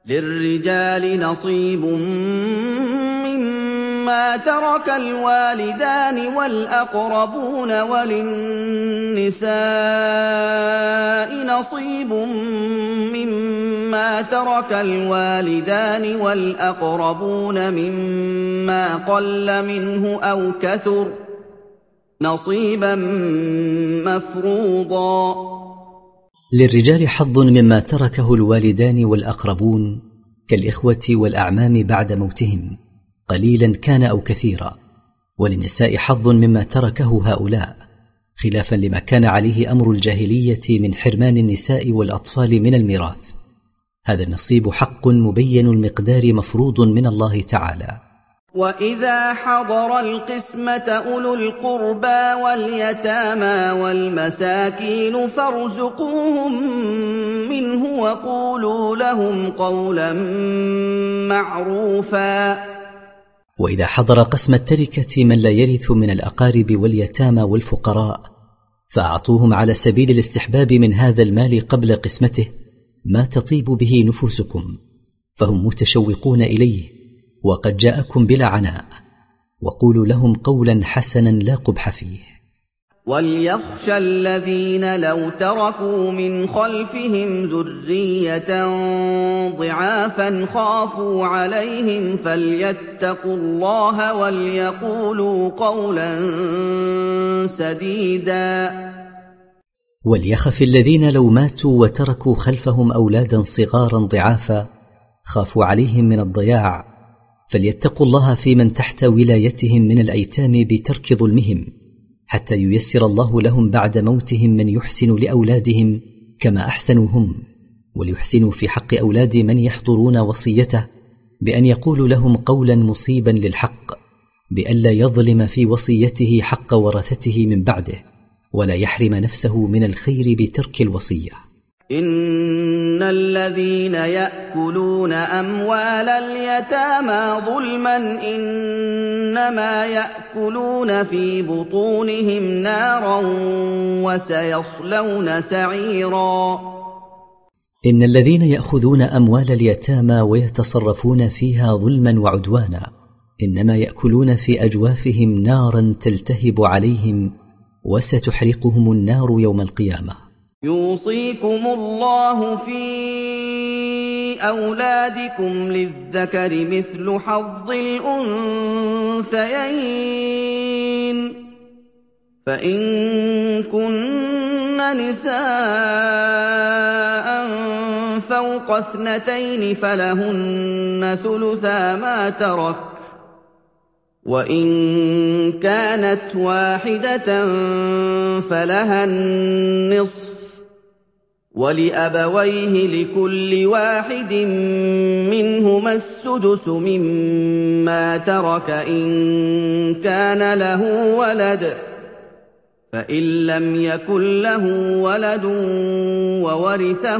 للرجال نصيب مما ترك الوالدان والأقربون وللنساء نصيب مما ترك الوالدان والأقربون مما قل منه أو كثر نصيبا مفروضا. للرجال حظ مما تركه الوالدان والأقربون كالإخوة والأعمام بعد موتهم قليلا كان أو كثيرا، وللنساء حظ مما تركه هؤلاء، خلافا لما كان عليه أمر الجاهلية من حرمان النساء والأطفال من الميراث. هذا النصيب حق مبين المقدار مفروض من الله تعالى. وَإِذَا حَضَرَ الْقِسْمَةَ أُولُو الْقُرْبَى وَالْيَتَامَى وَالْمَسَاكِينُ فَارْزُقُوهُم مِّنْهُ وَقُولُوا لَهُمْ قَوْلًا مَّعْرُوفًا. وإذا حضر قسم التركة من لا يرث من الأقارب واليتامى والفقراء فأعطوهم على سبيل الاستحباب من هذا المال قبل قسمته ما تطيب به نفوسكم، فهم متشوقون إليه وقد جاءكم بلا عناء، وقولوا لهم قولا حسنا لا قبح فيه. وَلْيَخْشَ الَّذِينَ لَوْ تَرَكُوا مِنْ خَلْفِهِمْ ذُرِّيَّةً ضِعَافًا خَافُوا عَلَيْهِمْ فَلْيَتَّقُوا اللَّهَ وَلْيَقُولُوا قَوْلًا سَدِيدًا. وليخف الذين لو ماتوا وتركوا خلفهم أولادا صغارا ضعافا خافوا عليهم من الضياع فليتقوا الله في من تحت ولايتهم من الأيتام بترك ظلمهم، حتى ييسر الله لهم بعد موتهم من يحسن لأولادهم كما أحسنوا هم، وليحسنوا في حق أولاد من يحضرون وصيته بأن يقولوا لهم قولا مصيبا للحق، بألا يظلم في وصيته حق ورثته من بعده، ولا يحرم نفسه من الخير بترك الوصية. إن الذين يأكلون أموال اليتامى ظلما إنما يأكلون في بطونهم نارا وسيصلون سعيرا. إن الذين يأخذون أموال اليتامى ويتصرفون فيها ظلما وعدوانا إنما يأكلون في أجوافهم نارا تلتهب عليهم وستحرقهم النار يوم القيامة. يوصيكم الله في أولادكم للذكر مثل حظ الأنثيين، فإن كن نساء فوق 2 فلهن ثلثا ما ترك، وإن كانت واحدة فلها النصف، ولأبويه لكل واحد منهما السدس مما ترك إن كان له ولد، فإن لم يكن له ولد وورثه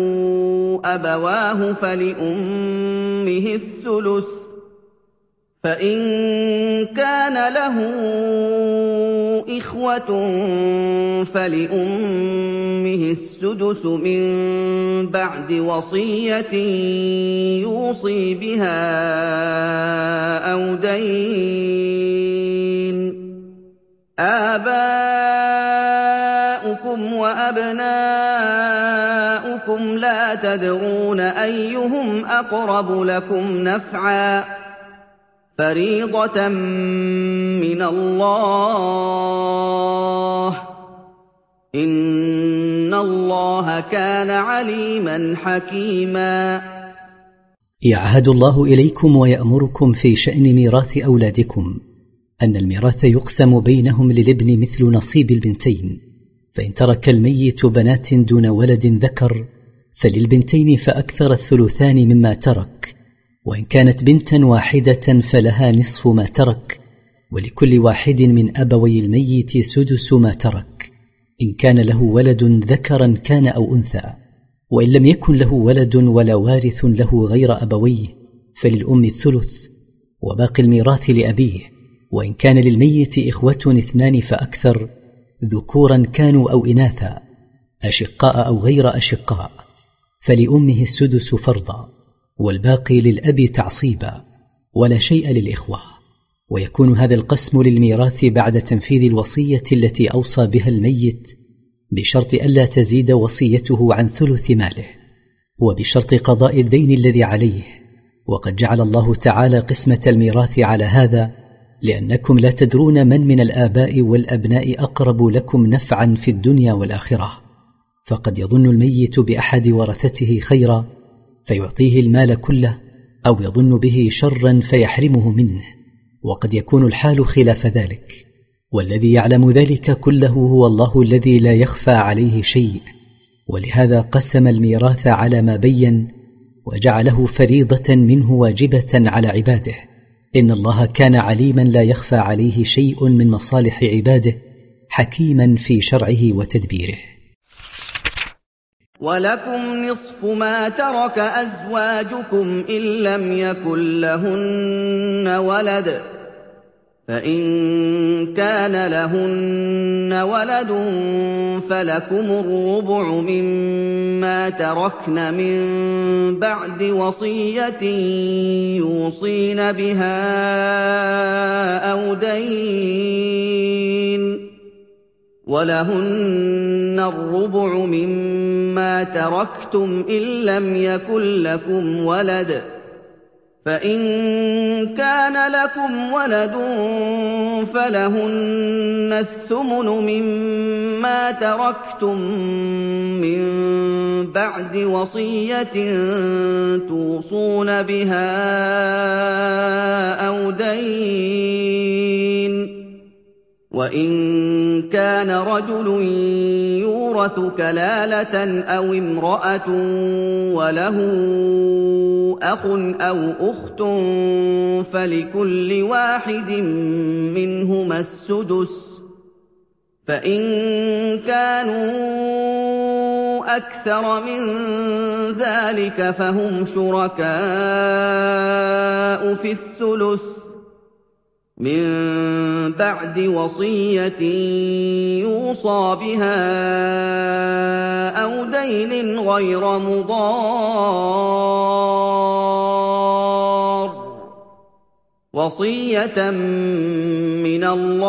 أبواه فلأمه الثلث، فإن كان له إخوة فلأمه السدس من بعد وصية يوصي بها أو دين. آباؤكم وأبناؤكم لا تدرون أيهم أقرب لكم نفعا، فريضة من الله، إن الله كان عليما حكيما. يعهد الله إليكم ويأمركم في شأن ميراث أولادكم أن الميراث يقسم بينهم للابن مثل نصيب البنتين، فإن ترك الميت بنات دون ولد ذكر فللبنتين فأكثر الثلثان مما ترك، وإن كانت بنتا واحدة فلها نصف ما ترك، ولكل واحد من أبوي الميت سدس ما ترك إن كان له ولد ذكرا كان أو أنثى، وإن لم يكن له ولد ولا وارث له غير أبويه فللأم الثلث، وباقي الميراث لأبيه، وإن كان للميت إخوة 2 فأكثر ذكورا كانوا أو إناثا أشقاء أو غير أشقاء فلأمه السدس فرضا، والباقي للأب تعصيبا، ولا شيء للإخوة. ويكون هذا القسم للميراث بعد تنفيذ الوصية التي أوصى بها الميت، بشرط ألا تزيد وصيته عن ثلث ماله، وبشرط قضاء الدين الذي عليه. وقد جعل الله تعالى قسمة الميراث على هذا لأنكم لا تدرون من الآباء والأبناء أقرب لكم نفعا في الدنيا والآخرة، فقد يظن الميت بأحد ورثته خيرا فيعطيه المال كله، أو يظن به شرا فيحرمه منه، وقد يكون الحال خلاف ذلك. والذي يعلم ذلك كله هو الله الذي لا يخفى عليه شيء، ولهذا قسم الميراث على ما بين، وجعله فريضة منه واجبة على عباده. إن الله كان عليما لا يخفى عليه شيء من مصالح عباده، حكيما في شرعه وتدبيره. ولكم نصف ما ترك أزواجكم إن لم يكن لهن ولد، فإن كان لهن ولد فلكم الربع مما تركن من بعد وصية يوصين بها أو دين، ولهن الربع مما تركتم إن لم يكن لكم ولد، فإن كان لكم ولد فلهن الثمن مما تركتم من بعد وصية توصون بها أو دين. وإن كان رجل يورث كلالة أو امرأة وله أخ أو أخت فلكل واحد منهما السدس، فإن كانوا أكثر من ذلك فهم شركاء في الثلث من بعد وصية يوصى بها أو دين غير مضار، وصية من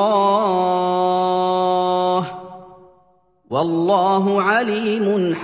الله، والله عليم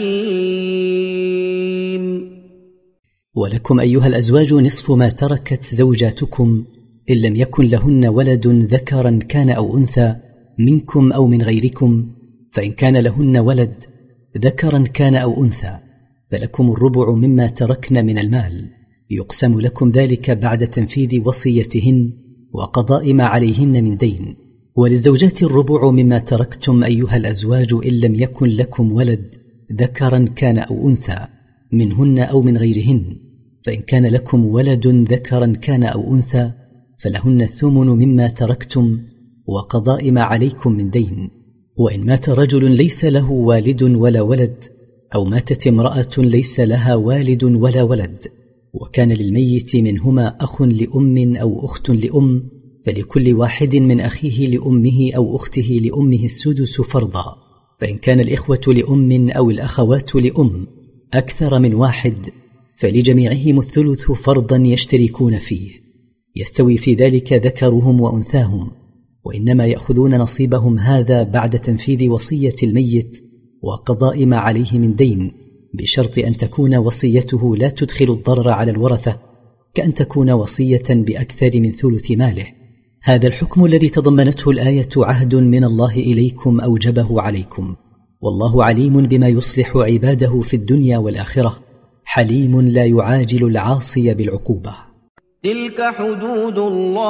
حليم. ولكم أيها الأزواج نصف ما تركت زوجاتكم إن لم يكن لهن ولد ذكرا كان أو أنثى منكم أو من غيركم، فإن كان لهن ولد ذكرا كان أو أنثى فلكم الربع مما تركن من المال، يقسم لكم ذلك بعد تنفيذ وصيتهن وقضاء ما عليهن من دين. وللزوجات الربع مما تركتم أيها الأزواج إن لم يكن لكم ولد ذكرا كان أو أنثى منهن أو من غيرهن، فإن كان لكم ولد ذكرا كان أو أنثى فلهن الثمن مما تركتم وقضاء ما عليكم من دين. وإن مات رجل ليس له والد ولا ولد، أو ماتت امرأة ليس لها والد ولا ولد، وكان للميت منهما أخ لأم أو أخت لأم، فلكل واحد من أخيه لأمه أو أخته لأمه السدس فرضا. فإن كان الإخوة لأم أو الأخوات لأم أكثر من واحد فلجميعهم الثلث فرضا يشتركون فيه، يستوي في ذلك ذكرهم وأنثاهم، وإنما يأخذون نصيبهم هذا بعد تنفيذ وصية الميت وقضاء ما عليه من دين، بشرط أن تكون وصيته لا تدخل الضرر على الورثة، كأن تكون وصية بأكثر من ثلث ماله. هذا الحكم الذي تضمنته الآية عهد من الله إليكم أوجبه عليكم، والله عليم بما يصلح عباده في الدنيا والآخرة، حليم لا يعاجل العاصي بالعقوبة. تلك حدود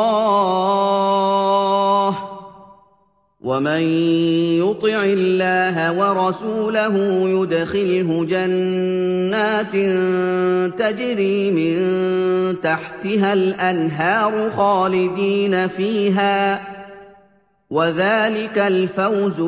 الله، ومن يطع الله ورسوله يدخله جنات تجري من تحتها الأنهار خالدين فيها، وذلك الفوز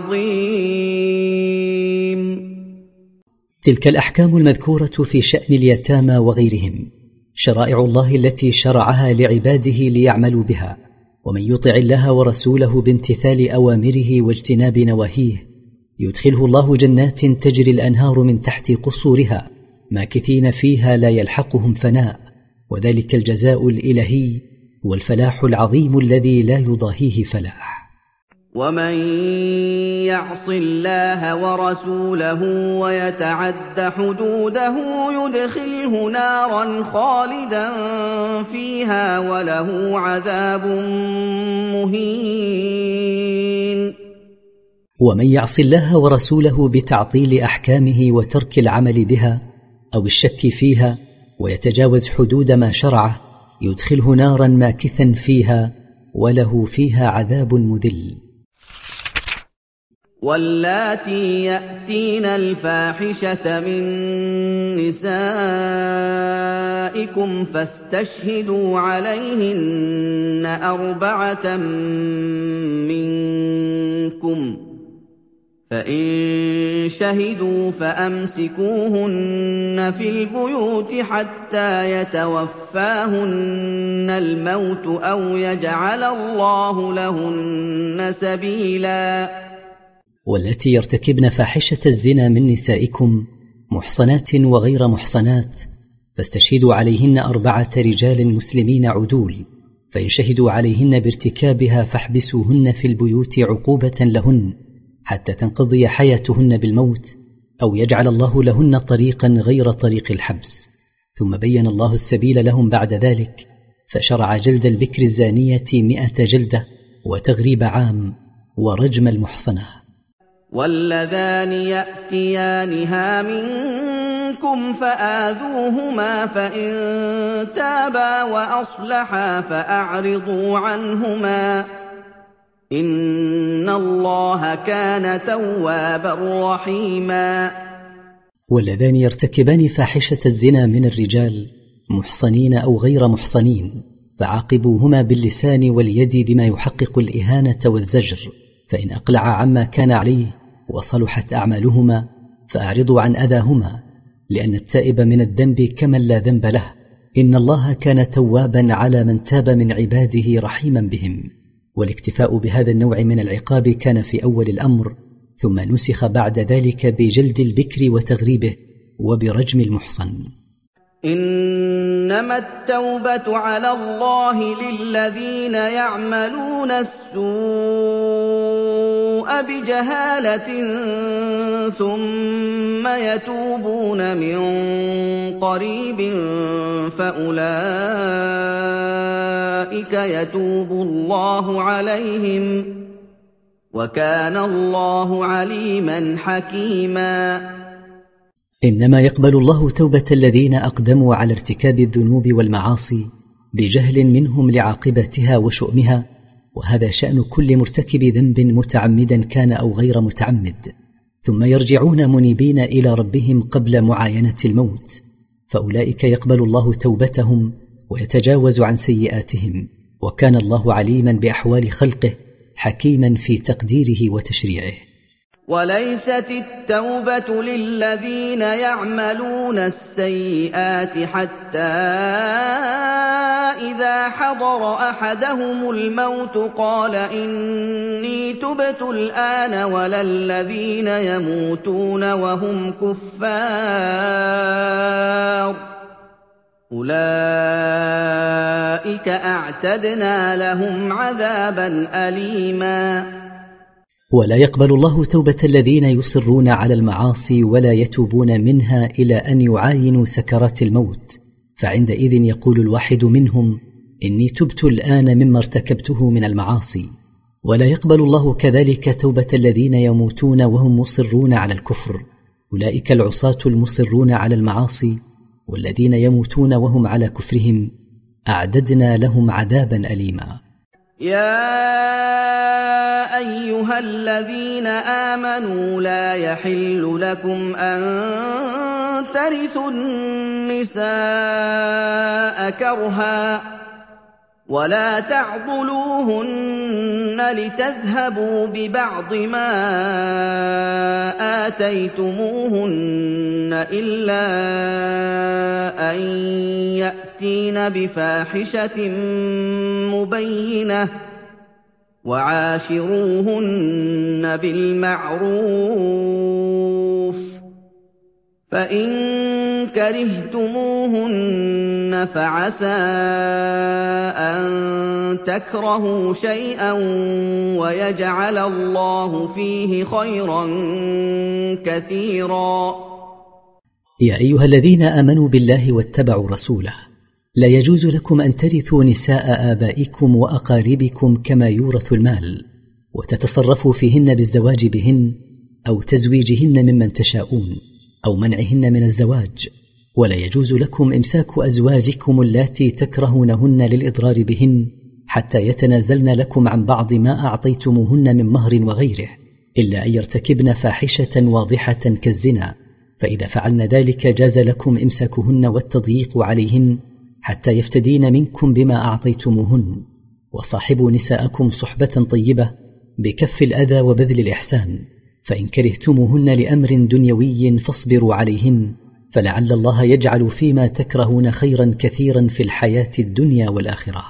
العظيم. تلك الأحكام المذكورة في شأن اليتامى وغيرهم شرائع الله التي شرعها لعباده ليعملوا بها، ومن يطع الله ورسوله بامتثال أوامره واجتناب نواهيه يدخله الله جنات تجري الأنهار من تحت قصورها ماكثين فيها لا يلحقهم فناء، وذلك الجزاء الإلهي والفلاح العظيم الذي لا يضاهيه فلاح. ومن يعص الله ورسوله ويتعد حدوده يدخله نارا خالدا فيها وله عذاب مهين. ومن يعص الله ورسوله بتعطيل أحكامه وترك العمل بها أو الشك فيها ويتجاوز حدود ما شرعه يدخله نارا ماكثا فيها وله فيها عذاب مذل. واللاتي يأتين الفاحشة من نسائكم فاستشهدوا عليهن 4 منكم، فإن شهدوا فأمسكوهن في البيوت حتى يتوفاهن الموت أو يجعل الله لهن سبيلا. والتي يرتكبن فاحشة الزنا من نسائكم محصنات وغير محصنات فاستشهدوا عليهن 4 رجال مسلمين عدول، فإن شهدوا عليهن بارتكابها فاحبسوهن في البيوت عقوبة لهن حتى تنقضي حياتهن بالموت أو يجعل الله لهن طريقا غير طريق الحبس. ثم بين الله السبيل لهم بعد ذلك، فشرع جلد البكر الزانية 100 جلدة وتغريب عام ورجم المحصنة. واللذان يأتيانها منكم فآذوهما فإن تابا وأصلحا فأعرضوا عنهما إن الله كان توابا رحيما. واللذان يرتكبان فاحشة الزنا من الرجال محصنين أو غير محصنين فعاقبوهما باللسان واليد بما يحقق الإهانة والزجر، فإن أقلع عما كان عليه وصلحت أعمالهما فأعرضوا عن أذاهما، لأن التائب من الذنب كمن لا ذنب له، إن الله كان توابا على من تاب من عباده رحيما بهم. والاكتفاء بهذا النوع من العقاب كان في أول الأمر، ثم نسخ بعد ذلك بجلد البكر وتغريبه وبرجم المحصن. إنما التوبة على الله للذين يعملون السوء بجهالة ثم يتوبون من قريب فأولئك يتوب الله عليهم وكان الله عليما حكيما. إنما يقبل الله توبة الذين أقدموا على ارتكاب الذنوب والمعاصي بجهل منهم لعاقبتها وشؤمها، وهذا شأن كل مرتكب ذنب متعمدا كان أو غير متعمد، ثم يرجعون منيبين إلى ربهم قبل معاينة الموت، فأولئك يقبل الله توبتهم ويتجاوز عن سيئاتهم، وكان الله عليما بأحوال خلقه حكيما في تقديره وتشريعه. وليست التوبة للذين يعملون السيئات حتى إذا حضر أحدهم الموت قال إني تبت الآن ولا الذين يموتون وهم كفار أولئك أعتدنا لهم عذابا أليما. ولا يقبل الله توبة الذين يصرون على المعاصي ولا يتوبون منها إلى أن يعاينوا سكرات الموت، فعندئذ يقول الواحد منهم إني تبت الآن مما ارتكبته من المعاصي. ولا يقبل الله كذلك توبة الذين يموتون وهم مصرون على الكفر، أولئك العصاة المصرون على المعاصي، والذين يموتون وهم على كفرهم أعددنا لهم عذابا أليما. يا أيها الذين آمنوا لا يحل لكم أن ترثوا النساء كرها ولا تعضلوهن لتذهبوا ببعض ما آتيتموهن إلا أن يأتين بفاحشة مبينة وعاشروهن بالمعروف فإن كرهتموهن فعسى أن تكرهوا شيئا ويجعل الله فيه خيرا كثيرا. يا أيها الذين آمنوا بالله واتبعوا رسوله، لا يجوز لكم أن ترثوا نساء آبائكم وأقاربكم كما يورث المال، وتتصرفوا فيهن بالزواج بهن أو تزويجهن ممن تشاءون أو منعهن من الزواج، ولا يجوز لكم إمساك أزواجكم اللاتي تكرهونهن للإضرار بهن حتى يتنازلن لكم عن بعض ما أعطيتموهن من مهر وغيره، إلا أن يرتكبن فاحشة واضحة كالزنا، فإذا فعلن ذلك جاز لكم إمساكهن والتضييق عليهن حتى يفتدين منكم بما أعطيتموهن. وصاحبوا نساءكم صحبة طيبة بكف الأذى وبذل الإحسان، فإن كرهتموهن لأمر دنيوي فاصبروا عليهن، فلعل الله يجعل فيما تكرهون خيرا كثيرا في الحياة الدنيا والآخرة.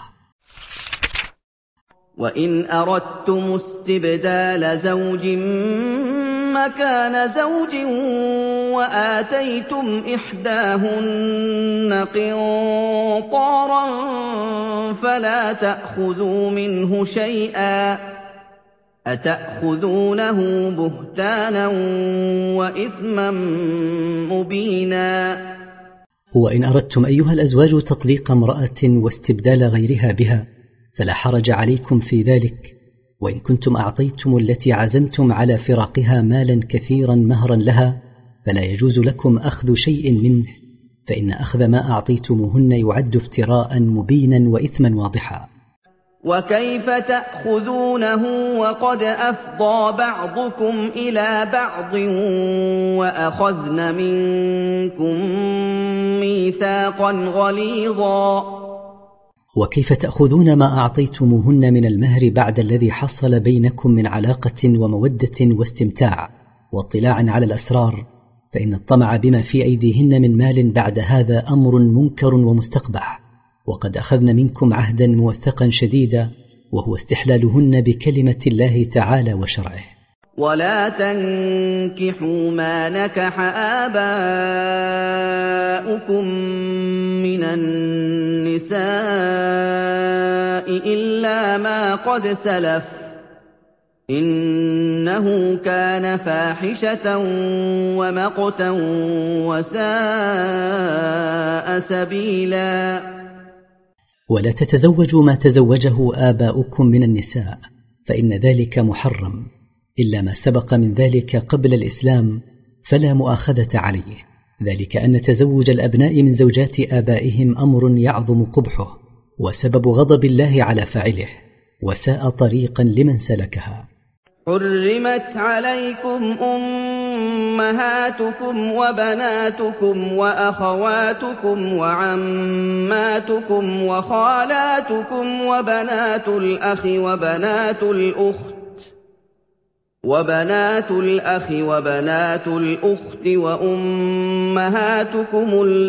وإن أردتم استبدال زوج مكان زوج وآتيتم إحداهن قنطارا فلا تأخذوا منه شيئا، أتأخذونه بهتانا وإثما مبينا. وإن أردتم أيها الأزواج تطليق امرأة واستبدال غيرها بها فلا حرج عليكم في ذلك، وإن كنتم أعطيتم التي عزمتم على فراقها مالا كثيرا مهرا لها فلا يجوز لكم أخذ شيء منه، فإن أخذ ما أعطيتموهن يعد افتراء مبينا وإثما واضحا. وكيف تأخذونه وقد أفضى بعضكم إلى بعض وأخذن منكم ميثاقا غليظا. وكيف تأخذون ما أعطيتموهن من المهر بعد الذي حصل بينكم من علاقة ومودة واستمتاع واطلاع على الأسرار، فإن الطمع بما في أيديهن من مال بعد هذا أمر منكر ومستقبح، وقد أخذن منكم عهدا موثقا شديدا وهو استحلالهن بكلمة الله تعالى وشرعه. ولا تنكحوا ما نكح آباؤكم من النساء إلا ما قد سلف إنه كان فاحشة ومقتا وساء سبيلا. ولا تتزوجوا ما تزوجه آباؤكم من النساء، فإن ذلك محرم، إلا ما سبق من ذلك قبل الإسلام فلا مؤاخذة عليه، ذلك أن تزوج الأبناء من زوجات آبائهم أمر يعظم قبحه وسبب غضب الله على فاعله، وساء طريقا لمن سلكها. حرمت عليكم أمهاتكم وبناتكم وأخواتكم وعماتكم وخالاتكم وبنات الأخ وبنات الأخت وأمهاتكم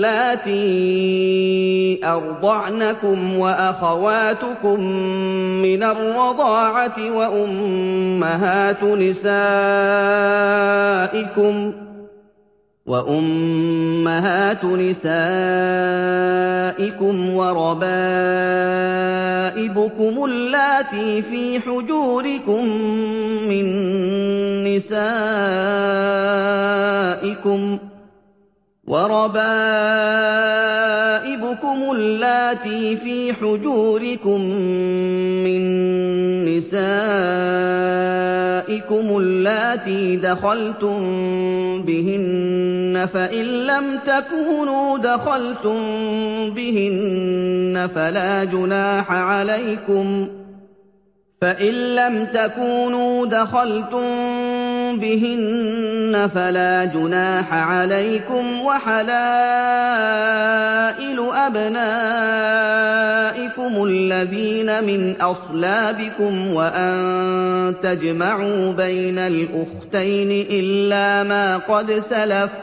اللاتي أرضعنكم وأخواتكم من الرضاعة وأمهات نسائكم وربائبكم اللاتي في حجوركم من نسائكم اللاتي دخلتم بهن، فإن لم تكونوا دخلتم بهن فلا جناح عليكم، وحلائل أبنائكم الذين من أصلابكم وأن تجمعوا بين الأختين إلا ما قد سلف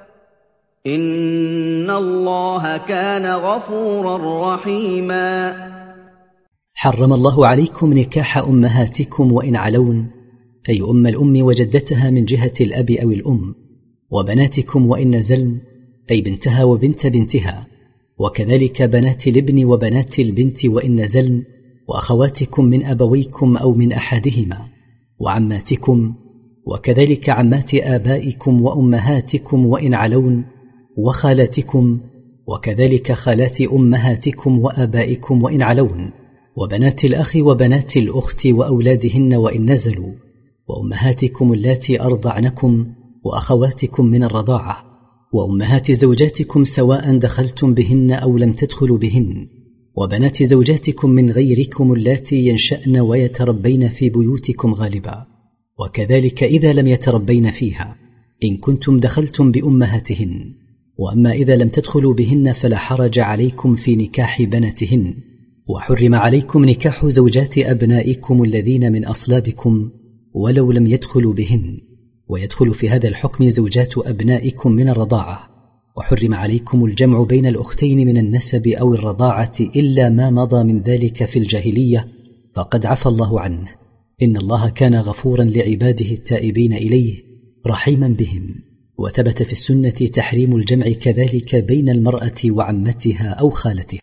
إن الله كان غفورا رحيما. حرم الله عليكم نكاح أمهاتكم وإن علون، أي أم الأم وجدتها من جهة الأب أو الأم، وبناتكم وإن نزلن، أي بنتها وبنت بنتها، وكذلك بنات الابن وبنات البنت وإن نزلن، وأخواتكم من أبويكم أو من أحدهما، وعماتكم، وكذلك عمات آبائكم وأمهاتكم وإن علون، وخالاتكم، وكذلك خالات أمهاتكم وآبائكم وإن علون، وبنات الأخ وبنات الأخت وأولادهن وإن نزلوا، وأمهاتكم اللاتي أرضعنكم، وأخواتكم من الرضاعة، وأمهات زوجاتكم سواء دخلتم بهن أو لم تدخلوا بهن، وبنات زوجاتكم من غيركم اللاتي ينشأن ويتربين في بيوتكم غالبا، وكذلك إذا لم يتربين فيها إن كنتم دخلتم بأمهاتهن. وأما إذا لم تدخلوا بهن فلا حرج عليكم في نكاح بناتهن، وحرم عليكم نكاح زوجات أبنائكم الذين من أصلابكم ولو لم يدخلوا بهن، ويدخل في هذا الحكم زوجات أبنائكم من الرضاعة. وحرم عليكم الجمع بين الأختين من النسب أو الرضاعة إلا ما مضى من ذلك في الجاهلية، فقد عفى الله عنه، إن الله كان غفورا لعباده التائبين إليه رحيما بهم. وثبت في السنة تحريم الجمع كذلك بين المرأة وعمتها أو خالتها.